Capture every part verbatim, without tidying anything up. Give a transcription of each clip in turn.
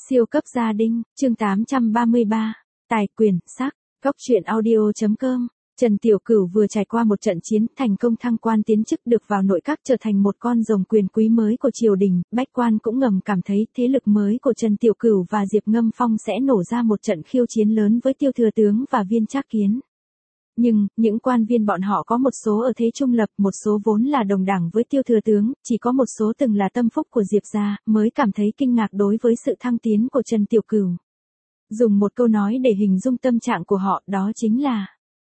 Siêu cấp gia đình, chương tám trăm ba mươi ba, tài quyền, sắc, góc truyện audio chấm com. Trần Tiểu Cửu vừa trải qua một trận chiến, thành công thăng quan tiến chức, được vào nội các, trở thành một con rồng quyền quý mới của triều đình. Bách quan cũng ngầm cảm thấy thế lực mới của Trần Tiểu Cửu và Diệp Ngâm Phong sẽ nổ ra một trận khiêu chiến lớn với Tiêu Thừa Tướng và Viên Trác Kiến. Nhưng, những quan viên bọn họ có một số ở thế trung lập, một số vốn là đồng đảng với Tiêu Thừa Tướng, chỉ có một số từng là tâm phúc của Diệp gia, mới cảm thấy kinh ngạc đối với sự thăng tiến của Trần Tiểu Cửu. Dùng một câu nói để hình dung tâm trạng của họ, đó chính là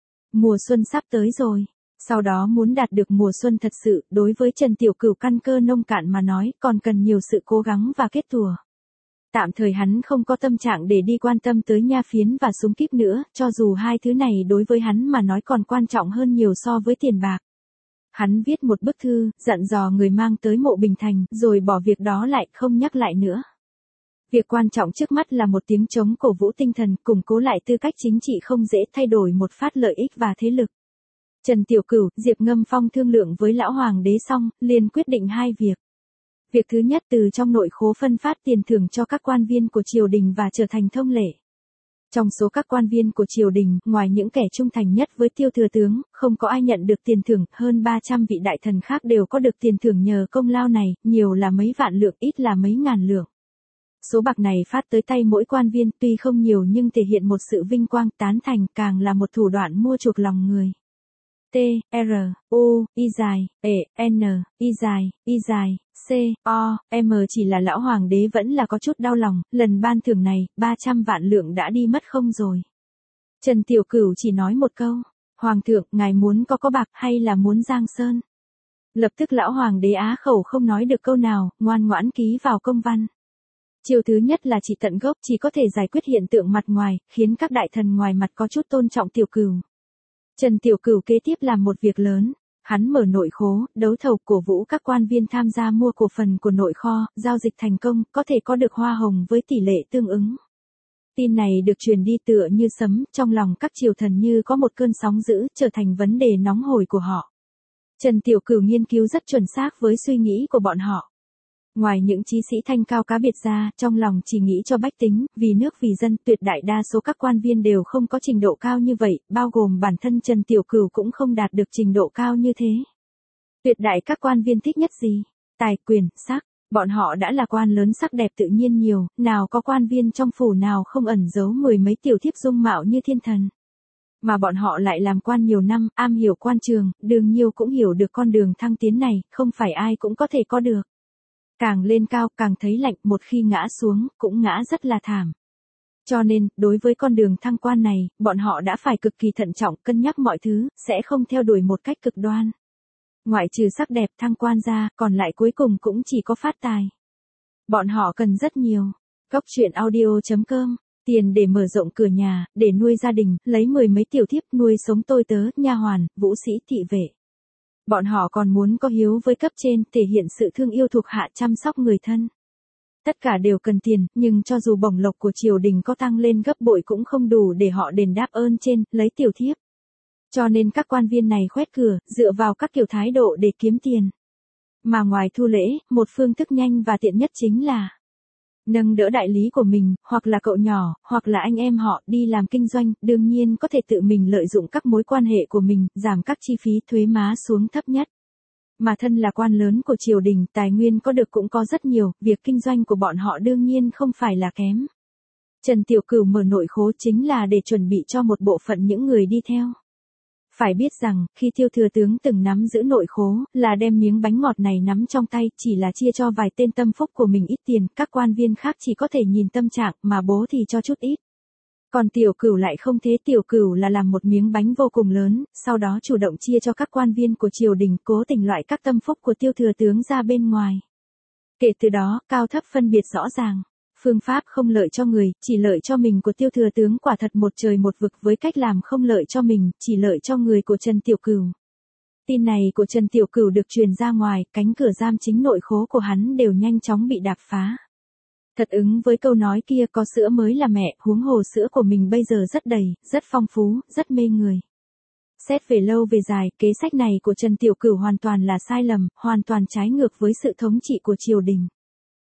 mùa xuân sắp tới rồi. Sau đó muốn đạt được mùa xuân thật sự, đối với Trần Tiểu Cửu căn cơ nông cạn mà nói, còn cần nhiều sự cố gắng và kết thùa. Tạm thời hắn không có tâm trạng để đi quan tâm tới nha phiến và súng kíp nữa, cho dù hai thứ này đối với hắn mà nói còn quan trọng hơn nhiều so với tiền bạc. Hắn viết một bức thư, dặn dò người mang tới Mộ Bình Thành, rồi bỏ việc đó lại, không nhắc lại nữa. Việc quan trọng trước mắt là một tiếng trống cổ vũ tinh thần, củng cố lại tư cách chính trị không dễ thay đổi một phát lợi ích và thế lực. Trần Tiểu Cửu, Diệp Ngâm Phong thương lượng với lão hoàng đế xong, liền quyết định hai việc. Việc thứ nhất, từ trong nội khố phân phát tiền thưởng cho các quan viên của triều đình và trở thành thông lệ. Trong số các quan viên của triều đình, ngoài những kẻ trung thành nhất với Tiêu Thừa Tướng, không có ai nhận được tiền thưởng, hơn ba trăm vị đại thần khác đều có được tiền thưởng nhờ công lao này, nhiều là mấy vạn lượng, ít là mấy ngàn lượng. Số bạc này phát tới tay mỗi quan viên, tuy không nhiều nhưng thể hiện một sự vinh quang, tán thành, càng là một thủ đoạn mua chuộc lòng người. T, R, U, Y dài, E, N, Y dài, Y dài, C, O, M chỉ là lão hoàng đế vẫn là có chút đau lòng, lần ban thưởng này, ba trăm vạn lượng đã đi mất không rồi. Trần Tiểu Cửu chỉ nói một câu, Hoàng thượng, ngài muốn có có bạc hay là muốn giang sơn? Lập tức lão hoàng đế á khẩu không nói được câu nào, ngoan ngoãn ký vào công văn. Chiều thứ nhất là chỉ tận gốc, chỉ có thể giải quyết hiện tượng mặt ngoài, khiến các đại thần ngoài mặt có chút tôn trọng Tiểu Cửu. Trần Tiểu Cửu kế tiếp làm một việc lớn, hắn mở nội khố, đấu thầu, cổ vũ các quan viên tham gia mua cổ phần của nội kho, giao dịch thành công, có thể có được hoa hồng với tỷ lệ tương ứng. Tin này được truyền đi tựa như sấm, trong lòng các triều thần như có một cơn sóng dữ, trở thành vấn đề nóng hổi của họ. Trần Tiểu Cửu nghiên cứu rất chuẩn xác với suy nghĩ của bọn họ. Ngoài những chí sĩ thanh cao cá biệt ra, trong lòng chỉ nghĩ cho bách tính, vì nước vì dân, tuyệt đại đa số các quan viên đều không có trình độ cao như vậy, bao gồm bản thân Trần Tiểu Cửu cũng không đạt được trình độ cao như thế. Tuyệt đại các quan viên thích nhất gì? Tài, quyền, sắc. Bọn họ đã là quan lớn, sắc đẹp tự nhiên nhiều, nào có quan viên trong phủ nào không ẩn giấu mười mấy tiểu thiếp dung mạo như thiên thần. Mà bọn họ lại làm quan nhiều năm, am hiểu quan trường, đương nhiêu cũng hiểu được con đường thăng tiến này, không phải ai cũng có thể có được. Càng lên cao, càng thấy lạnh, một khi ngã xuống, cũng ngã rất là thảm. Cho nên, đối với con đường thăng quan này, bọn họ đã phải cực kỳ thận trọng, cân nhắc mọi thứ, sẽ không theo đuổi một cách cực đoan. Ngoại trừ sắc đẹp thăng quan ra, còn lại cuối cùng cũng chỉ có phát tài. Bọn họ cần rất nhiều. Góc truyện audio chấm com, tiền để mở rộng cửa nhà, để nuôi gia đình, lấy mười mấy tiểu thiếp, nuôi sống tôi tớ, nha hoàn, vũ sĩ, thị vệ. Bọn họ còn muốn có hiếu với cấp trên, thể hiện sự thương yêu thuộc hạ, chăm sóc người thân. Tất cả đều cần tiền, nhưng cho dù bổng lộc của triều đình có tăng lên gấp bội cũng không đủ để họ đền đáp ơn trên, lấy tiểu thiếp. Cho nên các quan viên này khoét cửa, dựa vào các kiểu thái độ để kiếm tiền. Mà ngoài thu lễ, một phương thức nhanh và tiện nhất chính là nâng đỡ đại lý của mình, hoặc là cậu nhỏ, hoặc là anh em họ, đi làm kinh doanh, đương nhiên có thể tự mình lợi dụng các mối quan hệ của mình, giảm các chi phí thuế má xuống thấp nhất. Mà thân là quan lớn của triều đình, tài nguyên có được cũng có rất nhiều, việc kinh doanh của bọn họ đương nhiên không phải là kém. Trần Tiểu Cửu mở nội khố chính là để chuẩn bị cho một bộ phận những người đi theo. Phải biết rằng, khi Tiêu Thừa Tướng từng nắm giữ nội khố, là đem miếng bánh ngọt này nắm trong tay, chỉ là chia cho vài tên tâm phúc của mình ít tiền, các quan viên khác chỉ có thể nhìn tâm trạng, mà bố thì cho chút ít. Còn Tiểu Cửu lại không thế, Tiểu Cửu là làm một miếng bánh vô cùng lớn, sau đó chủ động chia cho các quan viên của triều đình, cố tình loại các tâm phúc của Tiêu Thừa Tướng ra bên ngoài. Kể từ đó, cao thấp phân biệt rõ ràng. Phương pháp không lợi cho người, chỉ lợi cho mình của Tiêu Thừa Tướng quả thật một trời một vực với cách làm không lợi cho mình, chỉ lợi cho người của Trần Tiểu Cửu. Tin này của Trần Tiểu Cửu được truyền ra ngoài, cánh cửa giam chính nội khố của hắn đều nhanh chóng bị đạp phá. Thật ứng với câu nói kia, có sữa mới là mẹ, huống hồ sữa của mình bây giờ rất đầy, rất phong phú, rất mê người. Xét về lâu về dài, kế sách này của Trần Tiểu Cửu hoàn toàn là sai lầm, hoàn toàn trái ngược với sự thống trị của triều đình.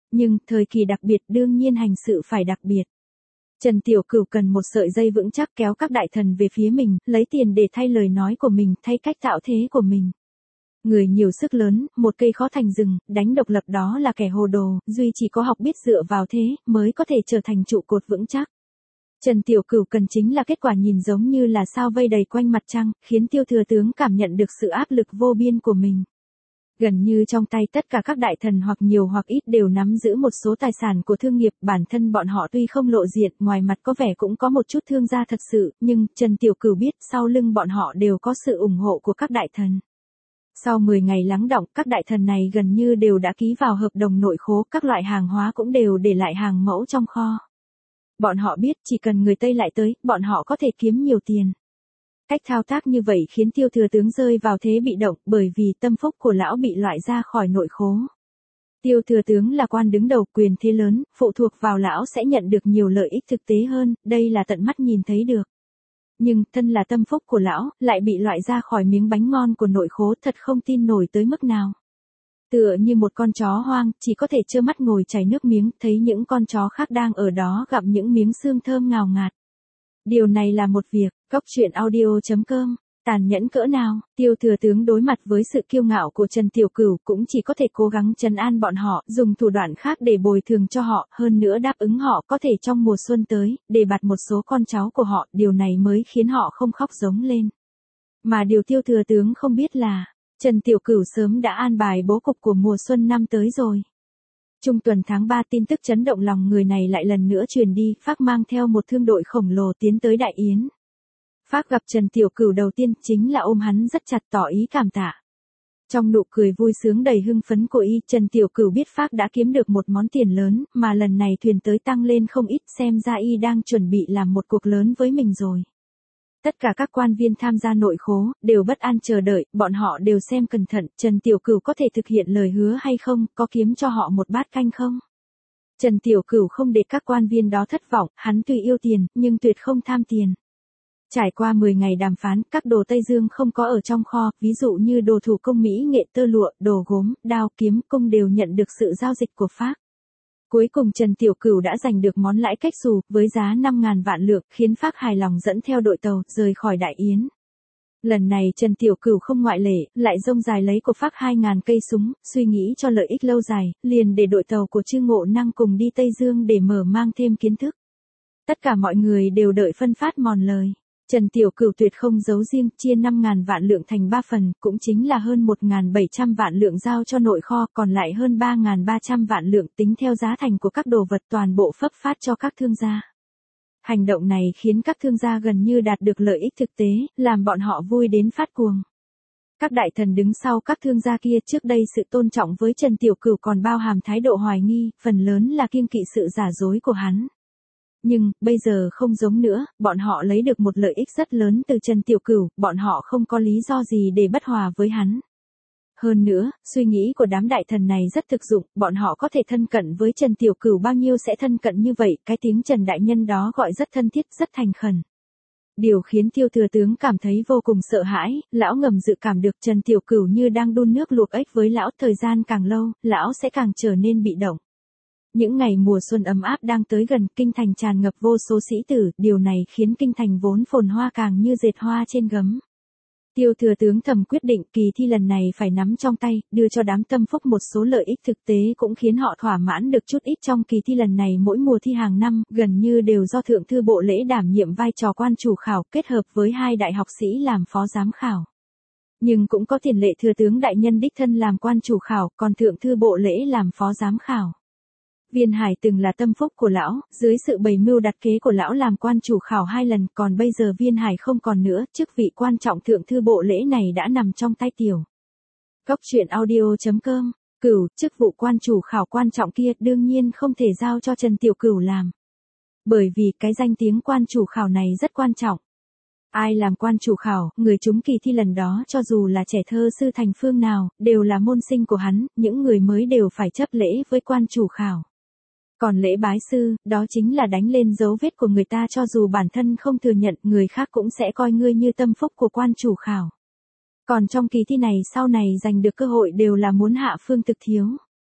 Nhưng, thời kỳ đặc biệt đương nhiên hành sự phải đặc biệt. Trần Tiểu Cửu cần một sợi dây vững chắc kéo các đại thần về phía mình, lấy tiền để thay lời nói của mình, thay cách tạo thế của mình. Người nhiều sức lớn, một cây khó thành rừng, đánh độc lập đó là kẻ hồ đồ, duy chỉ có học biết dựa vào thế, mới có thể trở thành trụ cột vững chắc. Trần Tiểu Cửu cần chính là kết quả nhìn giống như là sao vây đầy quanh mặt trăng, khiến Tiêu Thừa Tướng cảm nhận được sự áp lực vô biên của mình. Gần như trong tay tất cả các đại thần hoặc nhiều hoặc ít đều nắm giữ một số tài sản của thương nghiệp, bản thân bọn họ tuy không lộ diện, ngoài mặt có vẻ cũng có một chút thương gia thật sự, nhưng Trần Tiểu Cửu biết sau lưng bọn họ đều có sự ủng hộ của các đại thần. Sau mười ngày lắng đọng, các đại thần này gần như đều đã ký vào hợp đồng nội khố, các loại hàng hóa cũng đều để lại hàng mẫu trong kho. Bọn họ biết chỉ cần người Tây lại tới, bọn họ có thể kiếm nhiều tiền. Cách thao tác như vậy khiến Tiêu Thừa Tướng rơi vào thế bị động, bởi vì tâm phúc của lão bị loại ra khỏi nội khố. Tiêu Thừa Tướng là quan đứng đầu, quyền thế lớn, phụ thuộc vào lão sẽ nhận được nhiều lợi ích thực tế hơn, đây là tận mắt nhìn thấy được. Nhưng, thân là tâm phúc của lão, lại bị loại ra khỏi miếng bánh ngon của nội khố, thật không tin nổi tới mức nào. Tựa như một con chó hoang, chỉ có thể trơ mắt ngồi chảy nước miếng, thấy những con chó khác đang ở đó gặm những miếng xương thơm ngào ngạt. Điều này là một việc, góc truyện audio chấm com, tàn nhẫn cỡ nào, Tiêu Thừa Tướng đối mặt với sự kiêu ngạo của Trần Tiểu Cửu cũng chỉ có thể cố gắng trấn an bọn họ, dùng thủ đoạn khác để bồi thường cho họ, hơn nữa đáp ứng họ có thể trong mùa xuân tới, để bạt một số con cháu của họ, điều này mới khiến họ không khóc giống lên. Mà điều Tiêu Thừa Tướng không biết là, Trần Tiểu Cửu sớm đã an bài bố cục của mùa xuân năm tới rồi. Trung tuần tháng ba tin tức chấn động lòng người này lại lần nữa truyền đi, Phác mang theo một thương đội khổng lồ tiến tới Đại Yến. Phác gặp Trần Tiểu Cửu đầu tiên chính là ôm hắn rất chặt tỏ ý cảm tạ. Trong nụ cười vui sướng đầy hưng phấn của y, Trần Tiểu Cửu biết Phác đã kiếm được một món tiền lớn, mà lần này thuyền tới tăng lên không ít, xem ra y đang chuẩn bị làm một cuộc lớn với mình rồi. Tất cả các quan viên tham gia nội khố, đều bất an chờ đợi, bọn họ đều xem cẩn thận, Trần Tiểu Cửu có thể thực hiện lời hứa hay không, có kiếm cho họ một bát canh không. Trần Tiểu Cửu không để các quan viên đó thất vọng, hắn tuy yêu tiền, nhưng tuyệt không tham tiền. Trải qua mười ngày đàm phán, các đồ Tây Dương không có ở trong kho, ví dụ như đồ thủ công mỹ nghệ tơ lụa, đồ gốm, đao kiếm, cung đều nhận được sự giao dịch của Phác. Cuối cùng Trần Tiểu Cửu đã giành được món lãi cách xù, với giá năm ngàn vạn lượng, khiến Phác hài lòng dẫn theo đội tàu, rời khỏi Đại Yến. Lần này Trần Tiểu Cửu không ngoại lệ, lại rông dài lấy của Phác hai ngàn cây súng, suy nghĩ cho lợi ích lâu dài, liền để đội tàu của Trương Ngộ Năng cùng đi Tây Dương để mở mang thêm kiến thức. Tất cả mọi người đều đợi phân phát mòn lời. Trần Tiểu Cửu tuyệt không giấu riêng, chia năm ngàn vạn lượng thành ba phần, cũng chính là hơn một nghìn bảy trăm vạn lượng giao cho nội kho, còn lại hơn ba nghìn ba trăm vạn lượng tính theo giá thành của các đồ vật toàn bộ phấp phát cho các thương gia. Hành động này khiến các thương gia gần như đạt được lợi ích thực tế, làm bọn họ vui đến phát cuồng. Các đại thần đứng sau các thương gia kia, trước đây sự tôn trọng với Trần Tiểu Cửu còn bao hàm thái độ hoài nghi, phần lớn là kiêng kỵ sự giả dối của hắn. Nhưng, bây giờ không giống nữa, bọn họ lấy được một lợi ích rất lớn từ Trần Tiểu Cửu, bọn họ không có lý do gì để bất hòa với hắn. Hơn nữa, suy nghĩ của đám đại thần này rất thực dụng, bọn họ có thể thân cận với Trần Tiểu Cửu bao nhiêu sẽ thân cận như vậy, cái tiếng Trần Đại Nhân đó gọi rất thân thiết, rất thành khẩn. Điều khiến Tiêu Thừa Tướng cảm thấy vô cùng sợ hãi, lão ngầm dự cảm được Trần Tiểu Cửu như đang đun nước luộc ếch với lão, thời gian càng lâu, lão sẽ càng trở nên bị động. Những ngày mùa xuân ấm áp đang tới gần, kinh thành tràn ngập vô số sĩ tử, điều này khiến kinh thành vốn phồn hoa càng như dệt hoa trên gấm. Tiêu Thừa Tướng thầm quyết định kỳ thi lần này phải nắm trong tay, đưa cho đám tâm phúc một số lợi ích thực tế cũng khiến họ thỏa mãn được chút ít. Trong kỳ thi lần này mỗi mùa thi hàng năm, gần như đều do Thượng thư Bộ Lễ đảm nhiệm vai trò quan chủ khảo, kết hợp với hai đại học sĩ làm phó giám khảo. Nhưng cũng có tiền lệ Thừa Tướng Đại Nhân đích thân làm quan chủ khảo, còn Thượng thư Bộ Lễ làm phó giám khảo. Viên Hải từng là tâm phúc của lão, dưới sự bày mưu đặt kế của lão làm quan chủ khảo hai lần, còn bây giờ Viên Hải không còn nữa, chức vị quan trọng Thượng thư Bộ Lễ này đã nằm trong tay tiểu. Góc truyện audio chấm com, Cửu, chức vụ quan chủ khảo quan trọng kia đương nhiên không thể giao cho Trần Tiểu Cửu làm. Bởi vì cái danh tiếng quan chủ khảo này rất quan trọng. Ai làm quan chủ khảo, người trúng kỳ thi lần đó cho dù là trẻ thơ sư thành phương nào, đều là môn sinh của hắn, những người mới đều phải chấp lễ với quan chủ khảo. Còn lễ bái sư, đó chính là đánh lên dấu vết của người ta, cho dù bản thân không thừa nhận, người khác cũng sẽ coi ngươi như tâm phúc của quan chủ khảo. Còn trong kỳ thi này sau này giành được cơ hội đều là muốn hạ phương thực thiếu.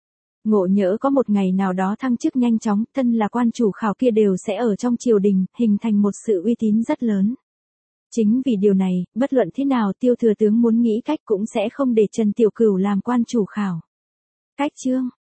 Ngộ nhỡ có một ngày nào đó thăng chức nhanh chóng, thân là quan chủ khảo kia đều sẽ ở trong triều đình, hình thành một sự uy tín rất lớn. Chính vì điều này, bất luận thế nào Tiêu thừa tướng muốn nghĩ cách cũng sẽ không để Trần Tiểu Cửu làm quan chủ khảo. Cách chương